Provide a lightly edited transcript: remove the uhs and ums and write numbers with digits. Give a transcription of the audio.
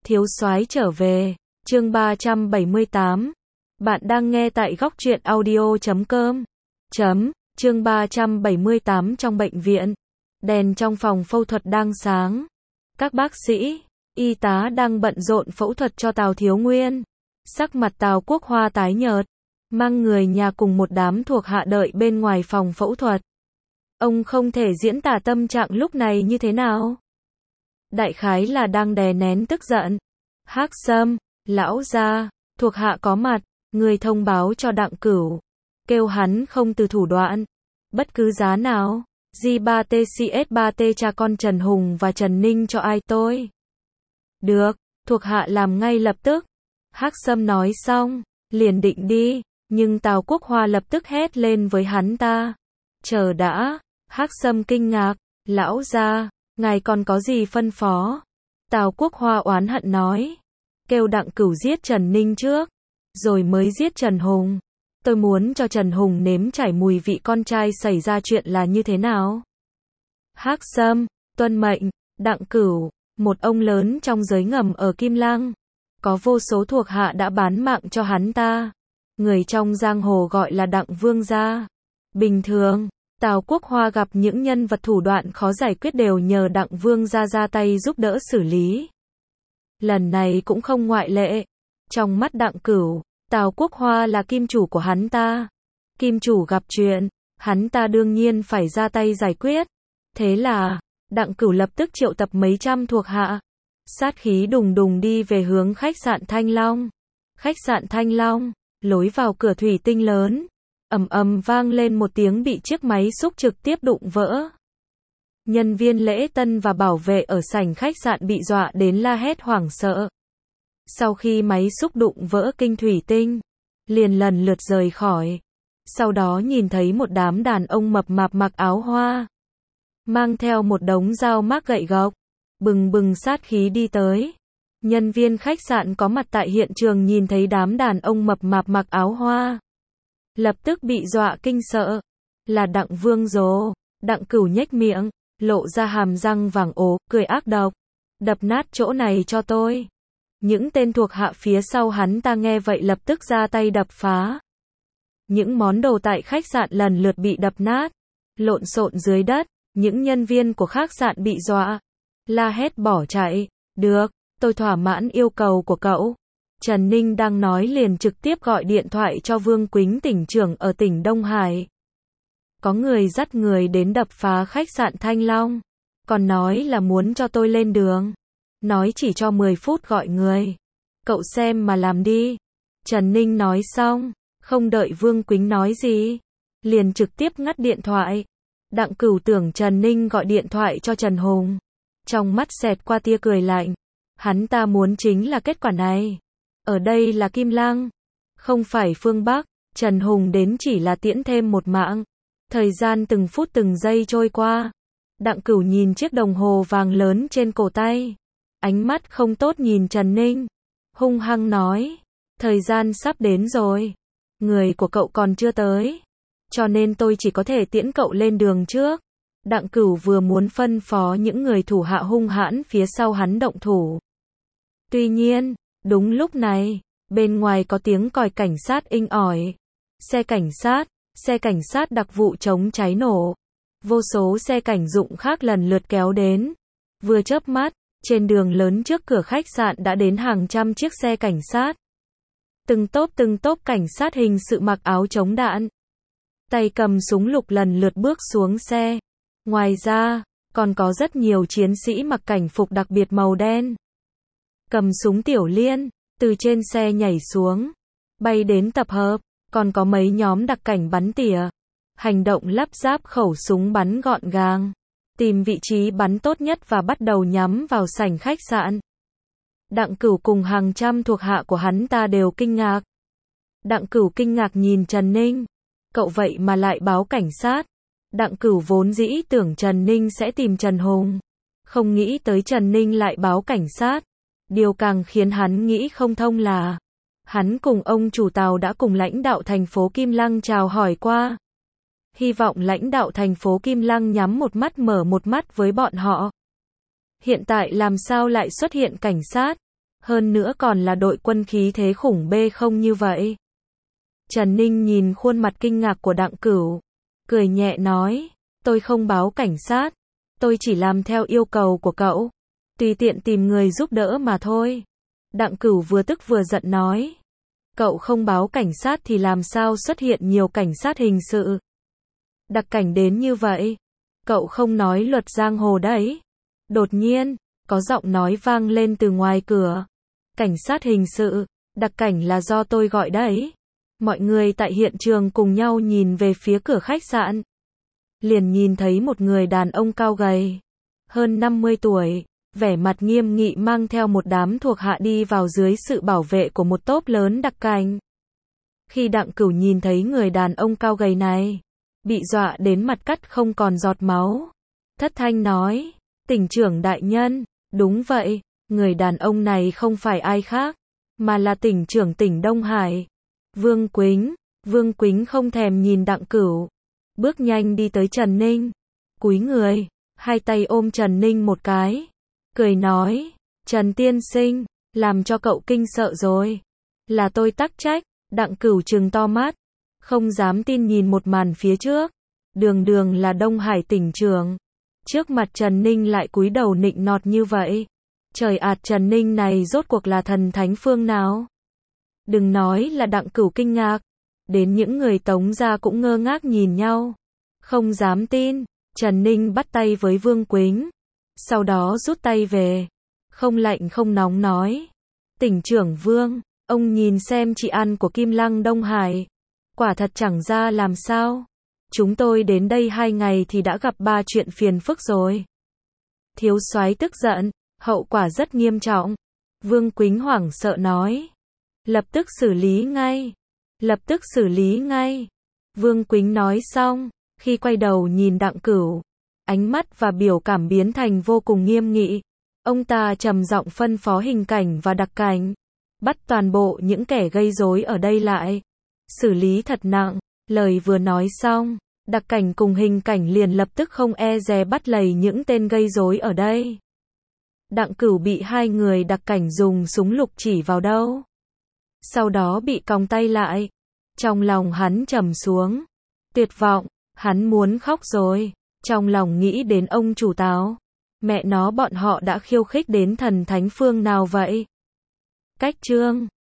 Thiếu soái trở về, chương 378. Bạn đang nghe tại góc truyện audio.com. Chương 378 trong bệnh viện. Đèn trong phòng phẫu thuật đang sáng. Các bác sĩ, y tá đang bận rộn phẫu thuật cho Tào Thiếu Nguyên. Sắc mặt Tào Quốc Hoa tái nhợt, mang người nhà cùng một đám thuộc hạ đợi bên ngoài phòng phẫu thuật. Ông không thể diễn tả tâm trạng lúc này như thế nào. Đại khái là đang đè nén tức giận. Hắc Sâm, lão gia, thuộc hạ có mặt, người thông báo cho Đặng Cửu, kêu hắn không từ thủ đoạn, bất cứ giá nào, J3TCS3T cha con Trần Hùng và Trần Ninh cho ai tôi. Được, thuộc hạ làm ngay lập tức. Hắc Sâm nói xong, liền định đi, nhưng Tào Quốc Hoa lập tức hét lên với hắn ta. Chờ đã, Hắc Sâm kinh ngạc, lão gia, ngài còn có gì phân phó? Tào Quốc Hoa oán hận nói, kêu Đặng Cửu giết Trần Ninh trước, rồi mới giết Trần Hùng. Tôi muốn cho Trần Hùng nếm trải mùi vị con trai xảy ra chuyện là như thế nào. Hắc Sâm, tuân mệnh. Đặng Cửu, một ông lớn trong giới ngầm ở Kim Lăng, có vô số thuộc hạ đã bán mạng cho hắn ta. Người trong giang hồ gọi là Đặng Vương gia. Bình thường, Tào Quốc Hoa gặp những nhân vật thủ đoạn khó giải quyết đều nhờ Đặng Vương gia ra tay giúp đỡ xử lý. Lần này cũng không ngoại lệ. Trong mắt Đặng Cửu, Tào Quốc Hoa là kim chủ của hắn ta. Kim chủ gặp chuyện, hắn ta đương nhiên phải ra tay giải quyết. Thế là, Đặng Cửu lập tức triệu tập mấy trăm thuộc hạ. Sát khí đùng đùng đi về hướng khách sạn Thanh Long. Khách sạn Thanh Long, lối vào cửa thủy tinh lớn. Ầm ầm vang lên một tiếng bị chiếc máy xúc trực tiếp đụng vỡ. Nhân viên lễ tân và bảo vệ ở sảnh khách sạn bị dọa đến la hét hoảng sợ. Sau khi máy xúc đụng vỡ kinh thủy tinh, liền lần lượt rời khỏi. Sau đó nhìn thấy một đám đàn ông mập mạp mặc áo hoa, mang theo một đống dao mác gậy gộc, bừng bừng sát khí đi tới. Nhân viên khách sạn có mặt tại hiện trường nhìn thấy đám đàn ông mập mạp mặc áo hoa, lập tức bị dọa kinh sợ. Là Đặng Vương Dồ. Đặng Cửu nhếch miệng, lộ ra hàm răng vàng ố, cười ác độc. Đập nát chỗ này cho tôi. Những tên thuộc hạ phía sau hắn ta nghe vậy lập tức ra tay đập phá. Những món đồ tại khách sạn lần lượt bị đập nát, lộn xộn dưới đất. Những nhân viên của khách sạn bị dọa, la hét bỏ chạy. Được, tôi thỏa mãn yêu cầu của cậu. Trần Ninh đang nói liền trực tiếp gọi điện thoại cho Vương Quýnh tỉnh trưởng ở tỉnh Đông Hải. Có người dắt người đến đập phá khách sạn Thanh Long, còn nói là muốn cho tôi lên đường. Nói chỉ cho 10 phút gọi người. Cậu xem mà làm đi. Trần Ninh nói xong, không đợi Vương Quýnh nói gì, liền trực tiếp ngắt điện thoại. Đặng Cửu tưởng Trần Ninh gọi điện thoại cho Trần Hùng. Trong mắt xẹt qua tia cười lạnh. Hắn ta muốn chính là kết quả này. Ở đây là Kim Lăng, không phải phương Bắc. Trần Hùng đến chỉ là tiễn thêm một mạng. Thời gian từng phút từng giây trôi qua. Đặng Cửu nhìn chiếc đồng hồ vàng lớn trên cổ tay. Ánh mắt không tốt nhìn Trần Ninh. Hung hăng nói. Thời gian sắp đến rồi. Người của cậu còn chưa tới. Cho nên tôi chỉ có thể tiễn cậu lên đường trước. Đặng Cửu vừa muốn phân phó những người thủ hạ hung hãn phía sau hắn động thủ. Tuy nhiên, đúng lúc này, bên ngoài có tiếng còi cảnh sát inh ỏi. Xe cảnh sát đặc vụ chống cháy nổ. Vô số xe cảnh dụng khác lần lượt kéo đến. Vừa chớp mắt, trên đường lớn trước cửa khách sạn đã đến hàng trăm chiếc xe cảnh sát. Từng tốp cảnh sát hình sự mặc áo chống đạn, tay cầm súng lục lần lượt bước xuống xe. Ngoài ra, còn có rất nhiều chiến sĩ mặc cảnh phục đặc biệt màu đen, cầm súng tiểu liên, từ trên xe nhảy xuống, bay đến tập hợp. Còn có mấy nhóm đặc cảnh bắn tỉa, hành động lắp ráp khẩu súng bắn gọn gàng, tìm vị trí bắn tốt nhất và bắt đầu nhắm vào sảnh khách sạn. Đặng Cửu cùng hàng trăm thuộc hạ của hắn ta đều kinh ngạc. Đặng Cửu kinh ngạc nhìn Trần Ninh. Cậu vậy mà lại báo cảnh sát. Đặng Cửu vốn dĩ tưởng Trần Ninh sẽ tìm Trần Hùng, không nghĩ tới Trần Ninh lại báo cảnh sát. Điều càng khiến hắn nghĩ không thông là hắn cùng ông chủ Tào đã cùng lãnh đạo thành phố Kim Lăng chào hỏi qua. Hy vọng lãnh đạo thành phố Kim Lăng nhắm một mắt mở một mắt với bọn họ. Hiện tại làm sao lại xuất hiện cảnh sát? Hơn nữa còn là đội quân khí thế khủng bê không như vậy. Trần Ninh nhìn khuôn mặt kinh ngạc của Đặng Cửu, cười nhẹ nói, tôi không báo cảnh sát, tôi chỉ làm theo yêu cầu của cậu, tùy tiện tìm người giúp đỡ mà thôi. Đặng Cửu vừa tức vừa giận nói, cậu không báo cảnh sát thì làm sao xuất hiện nhiều cảnh sát hình sự, đặc cảnh đến như vậy, cậu không nói luật giang hồ đấy. Đột nhiên, có giọng nói vang lên từ ngoài cửa, cảnh sát hình sự, đặc cảnh là do tôi gọi đấy. Mọi người tại hiện trường cùng nhau nhìn về phía cửa khách sạn. Liền nhìn thấy một người đàn ông cao gầy, hơn 50 tuổi, vẻ mặt nghiêm nghị mang theo một đám thuộc hạ đi vào dưới sự bảo vệ của một tốp lớn đặc cảnh. Khi Đặng Cửu nhìn thấy người đàn ông cao gầy này, bị dọa đến mặt cắt không còn giọt máu. Thất thanh nói, tỉnh trưởng đại nhân, đúng vậy, người đàn ông này không phải ai khác, mà là tỉnh trưởng tỉnh Đông Hải, Vương Quýnh. Vương Quýnh không thèm nhìn Đặng Cửu, bước nhanh đi tới Trần Ninh, cúi người, hai tay ôm Trần Ninh một cái, cười nói, Trần tiên sinh, làm cho cậu kinh sợ rồi, là tôi tắc trách. Đặng Cửu trừng to mắt, không dám tin nhìn một màn phía trước, đường đường là Đông Hải tỉnh trưởng, trước mặt Trần Ninh lại cúi đầu nịnh nọt như vậy. Trời ạt, Trần Ninh này rốt cuộc là thần thánh phương nào? Đừng nói là Đặng Cửu kinh ngạc, đến những người Tống gia cũng ngơ ngác nhìn nhau, không dám tin. Trần Ninh bắt tay với Vương Quýnh, sau đó rút tay về, không lạnh không nóng nói, tỉnh trưởng Vương, ông nhìn xem chị ăn của Kim Lăng Đông Hải, quả thật chẳng ra làm sao. Chúng tôi đến đây 2 ngày thì đã gặp 3 chuyện phiền phức rồi. Thiếu soái tức giận, hậu quả rất nghiêm trọng. Vương Quýnh hoảng sợ nói, lập tức xử lý ngay, lập tức xử lý ngay. Vương Quýnh nói xong, khi quay đầu nhìn Đặng Cửu, ánh mắt và biểu cảm biến thành vô cùng nghiêm nghị. Ông ta trầm giọng phân phó hình cảnh và đặc cảnh, bắt toàn bộ những kẻ gây rối ở đây lại, xử lý thật nặng. Lời vừa nói xong, đặc cảnh cùng hình cảnh liền lập tức không e dè bắt lầy những tên gây rối ở đây. Đặng Cửu bị 2 người đặc cảnh dùng súng lục chỉ vào đâu, sau đó bị còng tay lại. Trong lòng hắn trầm xuống, tuyệt vọng, hắn muốn khóc rồi. Trong lòng nghĩ đến ông chủ Táo, mẹ nó bọn họ đã khiêu khích đến thần thánh phương nào vậy? Cách chương